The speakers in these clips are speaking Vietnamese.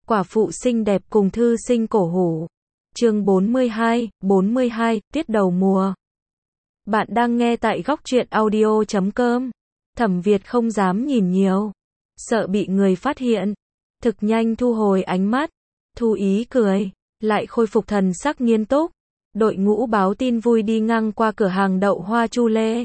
Quả phụ xinh đẹp cùng thư sinh cổ hủ. Chương 42, tiết đầu mùa. Bạn đang nghe tại góc truyện audio.com. Thẩm Việt không dám nhìn nhiều, sợ bị người phát hiện, thực nhanh thu hồi ánh mắt, thu ý cười, lại khôi phục thần sắc nghiêm túc. Đội ngũ báo tin vui đi ngang qua cửa hàng đậu hoa Chu Lê.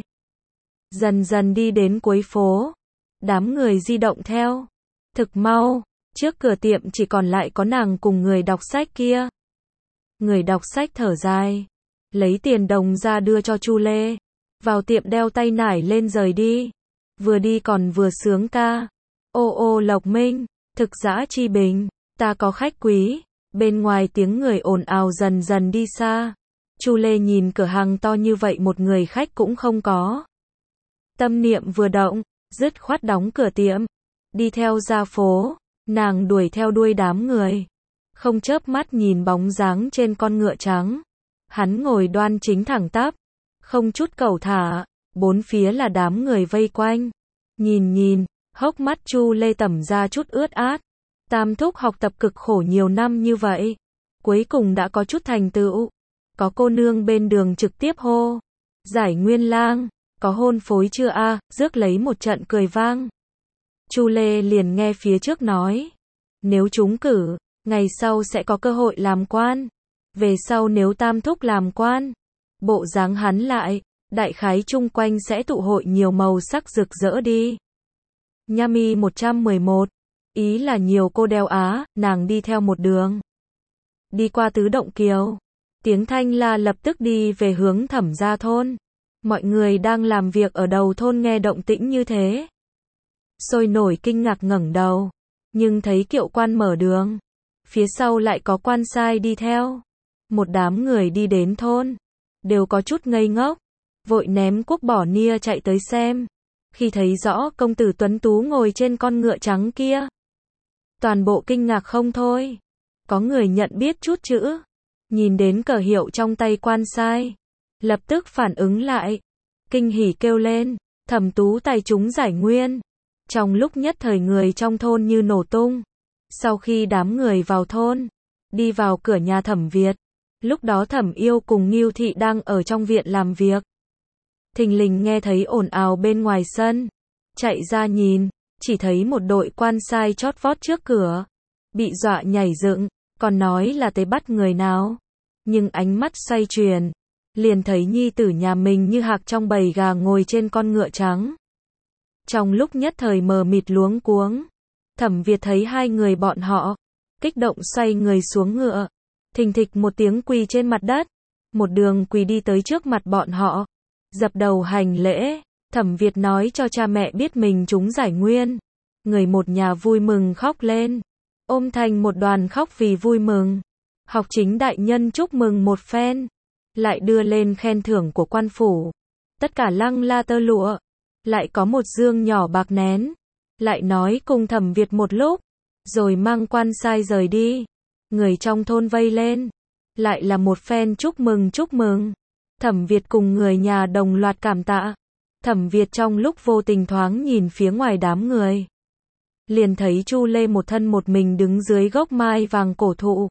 Dần dần đi đến cuối phố, đám người di động theo. Thực mau, trước cửa tiệm chỉ còn lại có nàng cùng người đọc sách kia. Người đọc sách thở dài, lấy tiền đồng ra đưa cho Chu Lê, vào tiệm đeo tay nải lên rời đi. Vừa đi còn vừa sướng ca. Ô ô Lộc Minh, thực dã chi bình, ta có khách quý. Bên ngoài tiếng người ồn ào dần dần đi xa. Chu Lê nhìn cửa hàng to như vậy một người khách cũng không có. Tâm niệm vừa động, dứt khoát đóng cửa tiệm, đi theo ra phố. Nàng đuổi theo đuôi đám người, không chớp mắt nhìn bóng dáng trên con ngựa trắng. Hắn ngồi đoan chính thẳng tắp, không chút cẩu thả, bốn phía là đám người vây quanh. Nhìn, hốc mắt Chu Lê tẩm ra chút ướt át. Tam thúc học tập cực khổ nhiều năm như vậy, cuối cùng đã có chút thành tựu. Có cô nương bên đường trực tiếp hô, Giải Nguyên lang, có hôn phối chưa a? Rước lấy một trận cười vang. Chu Lê liền nghe phía trước nói, nếu trúng cử, ngày sau sẽ có cơ hội làm quan. Về sau nếu tam thúc làm quan, bộ dáng hắn lại, đại khái chung quanh sẽ tụ hội nhiều màu sắc rực rỡ đi. Nhami 111, ý là nhiều cô đeo á, nàng đi theo một đường. Đi qua Tứ Động Kiều, tiếng thanh la lập tức đi về hướng Thẩm gia thôn. Mọi người đang làm việc ở đầu thôn nghe động tĩnh như thế, sôi nổi kinh ngạc ngẩng đầu, nhưng thấy kiệu quan mở đường, phía sau lại có quan sai đi theo. Một đám người đi đến thôn, đều có chút ngây ngốc, vội ném cuốc bỏ nia chạy tới xem. Khi thấy rõ công tử tuấn tú ngồi trên con ngựa trắng kia, toàn bộ kinh ngạc không thôi. Có người nhận biết chút chữ, nhìn đến cờ hiệu trong tay quan sai, lập tức phản ứng lại, kinh hỉ kêu lên, Thẩm tú tài trúng giải nguyên. Trong lúc nhất thời người trong thôn như nổ tung. Sau khi đám người vào thôn, đi vào cửa nhà Thẩm Việt, lúc đó Thẩm Yêu cùng Ngưu Thị đang ở trong viện làm việc. Thình lình nghe thấy ồn ào bên ngoài sân, chạy ra nhìn, chỉ thấy một đội quan sai chót vót trước cửa, bị dọa nhảy dựng, còn nói là tới bắt người nào. Nhưng ánh mắt xoay chuyển, liền thấy nhi tử nhà mình như hạc trong bầy gà ngồi trên con ngựa trắng. Trong lúc nhất thời mờ mịt luống cuống, Thẩm Việt thấy hai người bọn họ, kích động xoay người xuống ngựa, thình thịch một tiếng quỳ trên mặt đất, một đường quỳ đi tới trước mặt bọn họ, dập đầu hành lễ. Thẩm Việt nói cho cha mẹ biết mình trúng giải nguyên, người một nhà vui mừng khóc lên, ôm thành một đoàn khóc vì vui mừng. Học chính đại nhân chúc mừng một phen, lại đưa lên khen thưởng của quan phủ, tất cả lăng la tơ lụa, lại có một dương nhỏ bạc nén, lại nói cùng Thẩm Việt một lúc, rồi mang quan sai rời đi. Người trong thôn vây lên, lại là một phen chúc mừng. Thẩm Việt cùng người nhà đồng loạt cảm tạ. Thẩm Việt trong lúc vô tình thoáng nhìn phía ngoài đám người, liền thấy Chu Lê một thân một mình đứng dưới gốc mai vàng cổ thụ,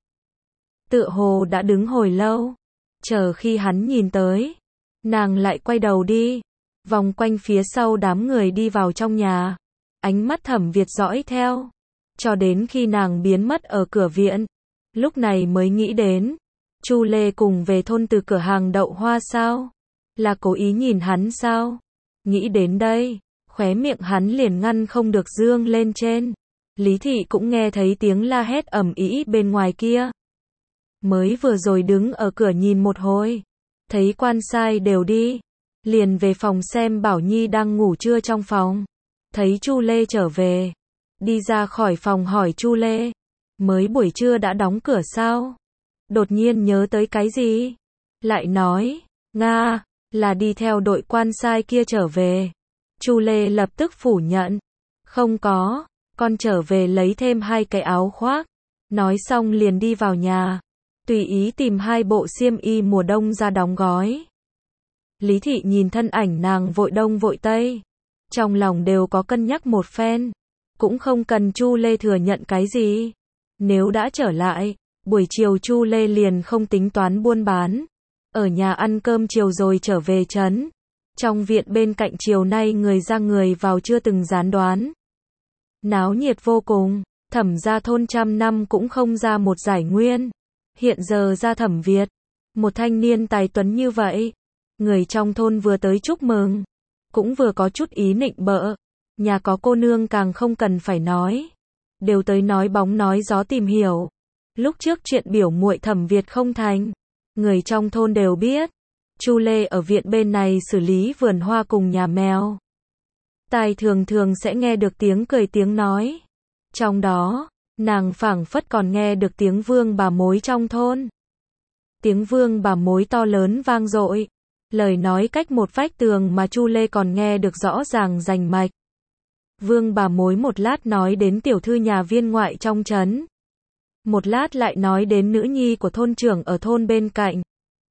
tựa hồ đã đứng hồi lâu. Chờ khi hắn nhìn tới, nàng lại quay đầu đi, vòng quanh phía sau đám người đi vào trong nhà. Ánh mắt Thẩm Việt dõi theo, cho đến khi nàng biến mất ở cửa viện. Lúc này mới nghĩ đến, Chu Lê cùng về thôn từ cửa hàng đậu hoa sao? Là cố ý nhìn hắn sao? Nghĩ đến đây, khóe miệng hắn liền ngăn không được dương lên trên. Lý Thị cũng nghe thấy tiếng la hét ầm ĩ bên ngoài kia. Mới vừa rồi đứng ở cửa nhìn một hồi, thấy quan sai đều đi, liền về phòng xem Bảo Nhi đang ngủ trưa trong phòng. Thấy Chu Lê trở về, đi ra khỏi phòng hỏi Chu Lê, mới buổi trưa đã đóng cửa sao? Đột nhiên nhớ tới cái gì, lại nói, Nga, là đi theo đội quan sai kia trở về. Chu Lê lập tức phủ nhận, không có, con trở về lấy thêm 2 cái áo khoác. Nói xong liền đi vào nhà, tùy ý tìm 2 bộ xiêm y mùa đông ra đóng gói. Lý Thị nhìn thân ảnh nàng vội đông vội tây, trong lòng đều có cân nhắc một phen, cũng không cần Chu Lê thừa nhận cái gì. Nếu đã trở lại, buổi chiều Chu Lê liền không tính toán buôn bán, ở nhà ăn cơm chiều rồi trở về trấn. Trong viện bên cạnh chiều nay người ra người vào chưa từng gián đoán. Náo nhiệt vô cùng, Thẩm gia thôn trăm năm cũng không ra một giải nguyên. Hiện giờ ra Thẩm Việt, một thanh niên tài tuấn như vậy, người trong thôn vừa tới chúc mừng, cũng vừa có chút ý nịnh bợ. Nhà có cô nương càng không cần phải nói, đều tới nói bóng nói gió tìm hiểu. Lúc trước chuyện biểu muội Thẩm Việt không thành, người trong thôn đều biết. Chu Lê ở viện bên này xử lý vườn hoa cùng nhà mèo. Tai thường thường sẽ nghe được tiếng cười tiếng nói. Trong đó, nàng phảng phất còn nghe được tiếng vương bà mối trong thôn. Tiếng vương bà mối to lớn vang dội, lời nói cách một vách tường mà Chu Lê còn nghe được rõ ràng rành mạch. Vương bà mối một lát nói đến tiểu thư nhà viên ngoại trong trấn, một lát lại nói đến nữ nhi của thôn trưởng ở thôn bên cạnh,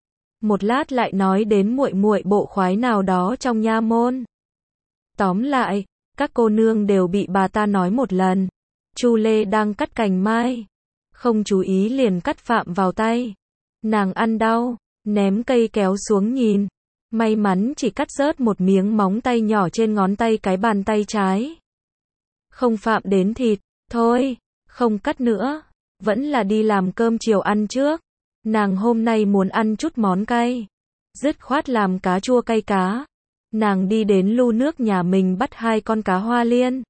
một lát lại nói đến muội muội bộ khoái nào đó trong nha môn. Tóm lại, các cô nương đều bị bà ta nói một lần. Chu Lê đang cắt cành mai, không chú ý liền cắt phạm vào tay. Nàng ăn đau, ném cây kéo xuống nhìn, may mắn chỉ cắt rớt một miếng móng tay nhỏ trên ngón tay cái bàn tay trái. Không phạm đến thịt, thôi, không cắt nữa, vẫn là đi làm cơm chiều ăn trước. Nàng hôm nay muốn ăn chút món cay, dứt khoát làm cá chua cay cá. Nàng đi đến lu nước nhà mình bắt 2 con cá hoa liên.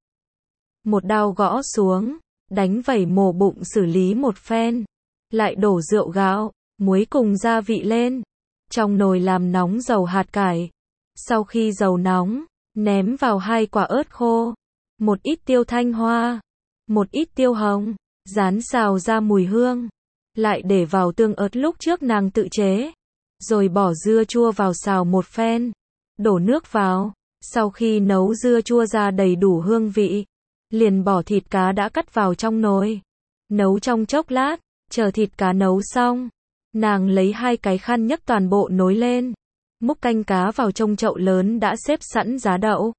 Một đao gõ xuống, đánh vẩy mổ bụng xử lý một phen, lại đổ rượu gạo, muối cùng gia vị lên. Trong nồi làm nóng dầu hạt cải. Sau khi dầu nóng, ném vào 2 quả ớt khô, một ít tiêu thanh hoa, một ít tiêu hồng, rán xào ra mùi hương. Lại để vào tương ớt lúc trước nàng tự chế, rồi bỏ dưa chua vào xào một phen, đổ nước vào. Sau khi nấu dưa chua ra đầy đủ hương vị, liền bỏ thịt cá đã cắt vào trong nồi, nấu trong chốc lát. Chờ thịt cá nấu xong, nàng lấy 2 cái khăn nhấc toàn bộ nồi lên, múc canh cá vào trong chậu lớn đã xếp sẵn giá đậu,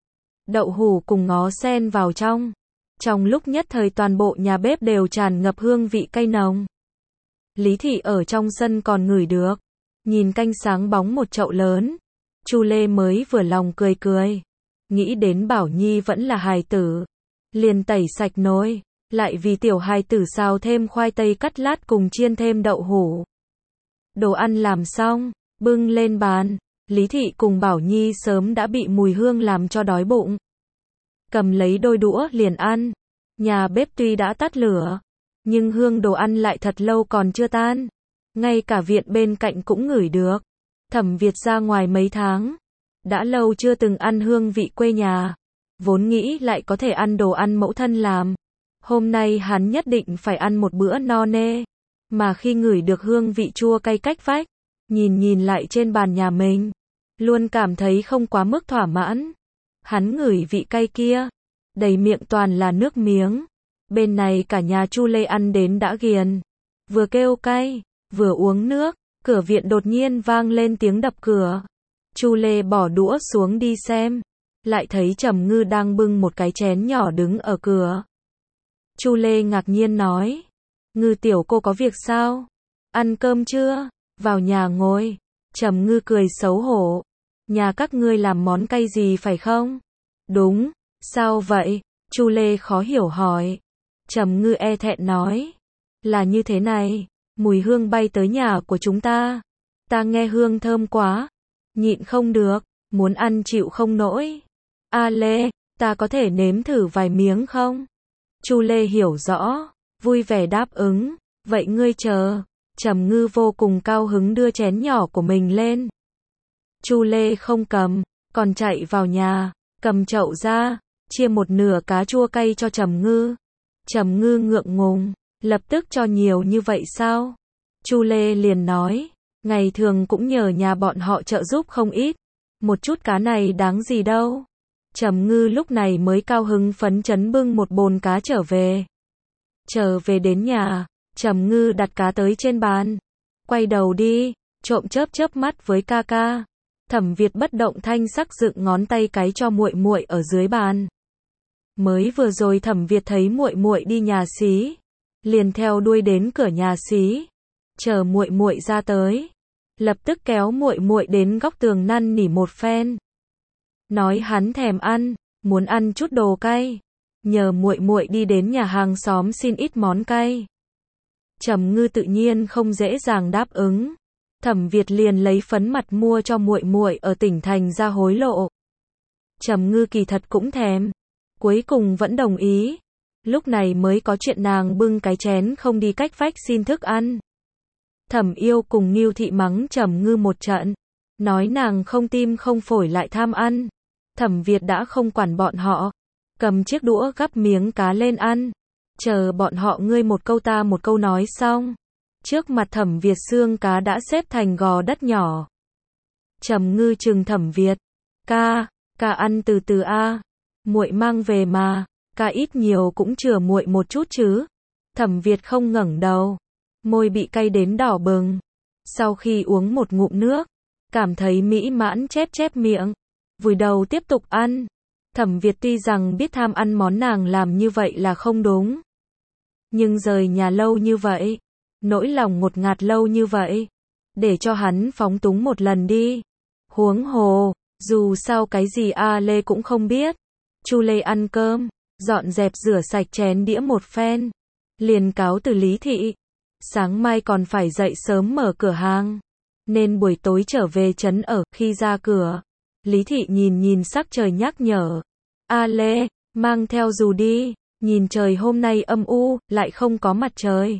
đậu hủ cùng ngó sen vào trong. Trong lúc nhất thời toàn bộ nhà bếp đều tràn ngập hương vị cay nồng. Lý thị ở trong sân còn ngửi được, nhìn canh sáng bóng một chậu lớn, Chu Lê mới vừa lòng cười cười, nghĩ đến Bảo Nhi vẫn là hài tử, liền tẩy sạch nồi, lại vì tiểu hài tử xào thêm khoai tây cắt lát cùng chiên thêm đậu hủ. Đồ ăn làm xong, bưng lên bàn, Lý thị cùng Bảo Nhi sớm đã bị mùi hương làm cho đói bụng. Cầm lấy đôi đũa liền ăn, nhà bếp tuy đã tắt lửa, nhưng hương đồ ăn lại thật lâu còn chưa tan. Ngay cả viện bên cạnh cũng ngửi được. Thẩm Việt ra ngoài mấy tháng, đã lâu chưa từng ăn hương vị quê nhà, vốn nghĩ lại có thể ăn đồ ăn mẫu thân làm. Hôm nay hắn nhất định phải ăn một bữa no nê, mà khi ngửi được hương vị chua cay cách vách, nhìn lại trên bàn nhà mình, luôn cảm thấy không quá mức thỏa mãn. Hắn ngửi vị cay kia, đầy miệng toàn là nước miếng. Bên này cả nhà Chu Lê ăn đến đã ghiền, vừa kêu cay, vừa uống nước. Cửa viện đột nhiên vang lên tiếng đập cửa. Chu Lê bỏ đũa xuống đi xem, lại thấy Trầm Ngư đang bưng một cái chén nhỏ đứng ở cửa. Chu Lê ngạc nhiên nói, Ngư tiểu cô có việc sao? Ăn cơm chưa? Vào nhà ngồi. Trầm Ngư cười xấu hổ, nhà các ngươi làm món cay gì phải không? Đúng, sao vậy? Chu Lê khó hiểu hỏi. Trầm Ngư e thẹn nói, là như thế này. Mùi hương bay tới nhà của chúng ta. Ta nghe hương thơm quá, nhịn không được, muốn ăn chịu không nổi. A Lê, ta có thể nếm thử vài miếng không? Chu Lê hiểu rõ, vui vẻ đáp ứng. Vậy ngươi chờ. Trầm Ngư vô cùng cao hứng đưa chén nhỏ của mình lên. Chu Lê không cầm, còn chạy vào nhà, cầm chậu ra, chia một nửa cá chua cay cho Trầm Ngư. Trầm Ngư ngượng ngùng, lập tức cho nhiều như vậy sao? Chu Lê liền nói, ngày thường cũng nhờ nhà bọn họ trợ giúp không ít, một chút cá này đáng gì đâu. Trầm Ngư lúc này mới cao hứng phấn chấn bưng một bồn cá trở về. Trở về đến nhà, Trầm Ngư đặt cá tới trên bàn, quay đầu đi, trộm chớp mắt với ca ca. Thẩm Việt bất động thanh sắc dựng ngón tay cái cho muội muội ở dưới bàn. Mới vừa rồi Thẩm Việt thấy muội muội đi nhà xí, liền theo đuôi đến cửa nhà xí, chờ muội muội ra tới, lập tức kéo muội muội đến góc tường năn nỉ một phen, nói hắn thèm ăn, muốn ăn chút đồ cay, nhờ muội muội đi đến nhà hàng xóm xin ít món cay. Trầm Ngư tự nhiên không dễ dàng đáp ứng. Thẩm Việt liền lấy phấn mặt mua cho muội muội ở tỉnh thành ra hối lộ. Trầm Ngư kỳ thật cũng thèm, cuối cùng vẫn đồng ý. Lúc này mới có chuyện nàng bưng cái chén không đi cách vách xin thức ăn. Thẩm Yêu cùng Ngưu Thị mắng Trầm Ngư một trận, nói nàng không tim không phổi lại tham ăn. Thẩm Việt đã không quản bọn họ, cầm chiếc đũa gắp miếng cá lên ăn, chờ bọn họ ngươi một câu ta một câu nói xong. Trước mặt Thẩm Việt xương cá đã xếp thành gò đất nhỏ. Trầm Ngư trừng Thẩm Việt, ca ăn từ từ a, muội mang về mà, ca ít nhiều cũng chừa muội một chút chứ. Thẩm Việt không ngẩng đầu, môi bị cay đến đỏ bừng. Sau khi uống một ngụm nước, cảm thấy mỹ mãn chép chép miệng, vùi đầu tiếp tục ăn. Thẩm Việt tuy rằng biết tham ăn món nàng làm như vậy là không đúng, nhưng rời nhà lâu như vậy, nỗi lòng ngột ngạt lâu như vậy, để cho hắn phóng túng một lần đi. Huống hồ, dù sao cái gì A Lê cũng không biết. Chu Lê ăn cơm, dọn dẹp rửa sạch chén đĩa một phen, liền cáo từ Lý Thị. Sáng mai còn phải dậy sớm mở cửa hàng, nên buổi tối trở về trấn ở. Khi ra cửa, Lý Thị nhìn sắc trời nhắc nhở, A Lê, mang theo dù đi, nhìn trời hôm nay âm u, lại không có mặt trời.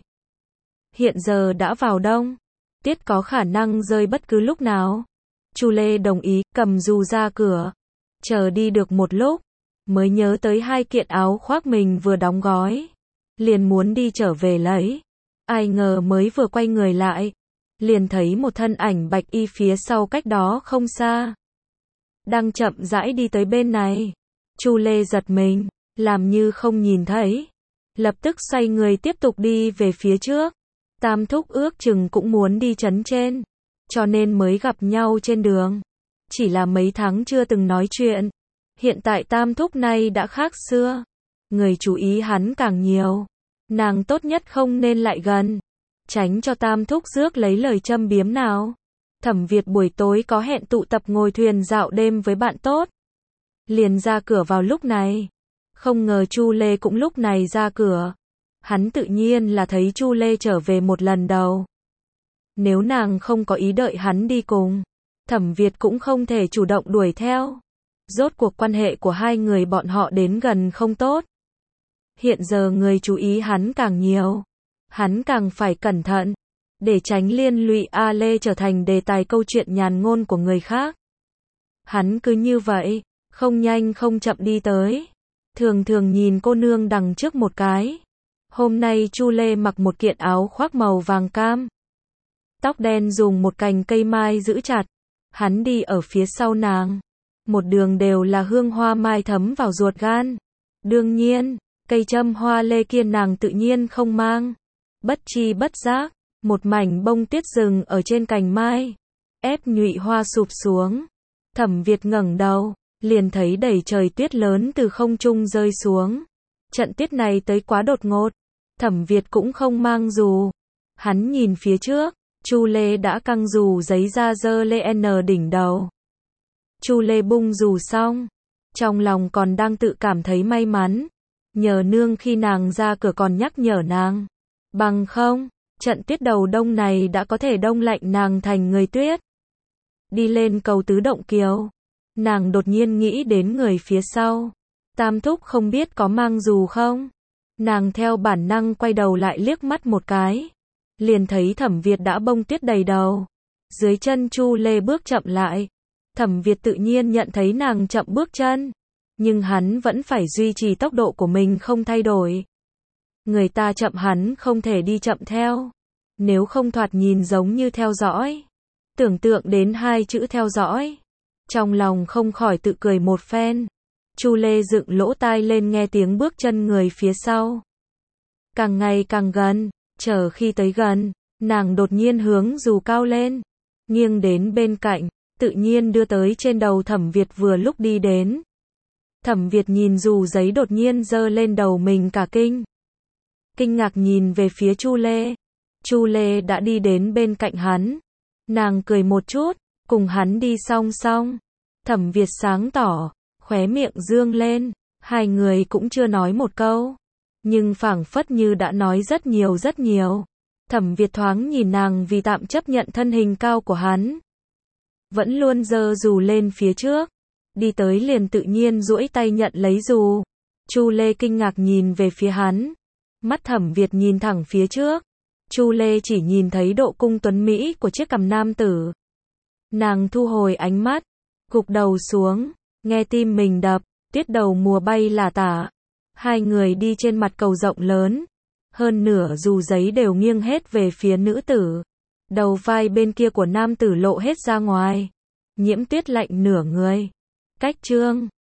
Hiện giờ đã vào đông, tiết có khả năng rơi bất cứ lúc nào. Chu Lê đồng ý, cầm dù ra cửa, chờ đi được một lúc, mới nhớ tới hai kiện áo khoác mình vừa đóng gói, liền muốn đi trở về lấy. Ai ngờ mới vừa quay người lại, liền thấy một thân ảnh bạch y phía sau cách đó không xa, đang chậm rãi đi tới bên này. Chu Lê giật mình, làm như không nhìn thấy, lập tức xoay người tiếp tục đi về phía trước. Tam thúc ước chừng cũng muốn đi trấn trên, cho nên mới gặp nhau trên đường. Chỉ là mấy tháng chưa từng nói chuyện, hiện tại tam thúc này đã khác xưa, người chú ý hắn càng nhiều, nàng tốt nhất không nên lại gần, tránh cho tam thúc rước lấy lời châm biếm nào. Thẩm Việt buổi tối có hẹn tụ tập ngồi thuyền dạo đêm với bạn tốt, liền ra cửa vào lúc này. Không ngờ Chu Lê cũng lúc này ra cửa. Hắn tự nhiên là thấy Chu Lê trở về một lần đầu. Nếu nàng không có ý đợi hắn đi cùng, Thẩm Việt cũng không thể chủ động đuổi theo. Rốt cuộc quan hệ của hai người bọn họ đến gần không tốt. Hiện giờ người chú ý hắn càng nhiều, hắn càng phải cẩn thận, để tránh liên lụy A Lê trở thành đề tài câu chuyện nhàn ngôn của người khác. Hắn cứ như vậy, không nhanh không chậm đi tới, thường thường nhìn cô nương đằng trước một cái. Hôm nay Chu Lê mặc một kiện áo khoác màu vàng cam, tóc đen dùng một cành cây mai giữ chặt, hắn đi ở phía sau nàng, một đường đều là hương hoa mai thấm vào ruột gan. Đương nhiên, cây châm hoa lê kia nàng tự nhiên không mang. Bất chi bất giác, một mảnh bông tuyết rừng ở trên cành mai, ép nhụy hoa sụp xuống. Thẩm Việt ngẩng đầu, liền thấy đầy trời tuyết lớn từ không trung rơi xuống. Trận tuyết này tới quá đột ngột, Thẩm Việt cũng không mang dù. Hắn nhìn phía trước, Chu Lê đã căng dù giấy ra giơ lên đỉnh đầu. Chu Lê bung dù xong, trong lòng còn đang tự cảm thấy may mắn, nhờ nương khi nàng ra cửa còn nhắc nhở nàng. Bằng không, trận tuyết đầu đông này đã có thể đông lạnh nàng thành người tuyết. Đi lên cầu Tứ Động Kiều, nàng đột nhiên nghĩ đến người phía sau. Tam thúc không biết có mang dù không? Nàng theo bản năng quay đầu lại liếc mắt một cái, liền thấy Thẩm Việt đã bông tuyết đầy đầu. Dưới chân Chu Lê bước chậm lại. Thẩm Việt tự nhiên nhận thấy nàng chậm bước chân, nhưng hắn vẫn phải duy trì tốc độ của mình không thay đổi. Người ta chậm hắn không thể đi chậm theo, nếu không thoạt nhìn giống như theo dõi. Tưởng tượng đến hai chữ theo dõi, trong lòng không khỏi tự cười một phen. Chu Lê dựng lỗ tai lên nghe tiếng bước chân người phía sau. Càng ngày càng gần, chờ khi tới gần, nàng đột nhiên hướng dù cao lên, nghiêng đến bên cạnh, tự nhiên đưa tới trên đầu Thẩm Việt vừa lúc đi đến. Thẩm Việt nhìn dù giấy đột nhiên giơ lên đầu mình cả kinh. kinh ngạc nhìn về phía Chu Lê. Chu Lê đã đi đến bên cạnh hắn. Nàng cười một chút, cùng hắn đi song song. Thẩm Việt sáng tỏ, khóe miệng dương lên, hai người cũng chưa nói một câu. Nhưng phảng phất như đã nói rất nhiều rất nhiều. Thẩm Việt thoáng nhìn nàng vì tạm chấp nhận thân hình cao của hắn. Vẫn luôn giơ dù lên phía trước. Đi tới liền tự nhiên duỗi tay nhận lấy dù. Chu Lê kinh ngạc nhìn về phía hắn. Mắt Thẩm Việt nhìn thẳng phía trước. Chu Lê chỉ nhìn thấy độ cung tuấn mỹ của chiếc cằm nam tử. Nàng thu hồi ánh mắt, gục đầu xuống, nghe tim mình đập, tiết đầu mùa bay là tả. Hai người đi trên mặt cầu rộng lớn, hơn nửa dù giấy đều nghiêng hết về phía nữ tử. Đầu vai bên kia của nam tử lộ hết ra ngoài. Nhiễm Tuyết lạnh nửa người. Cách chương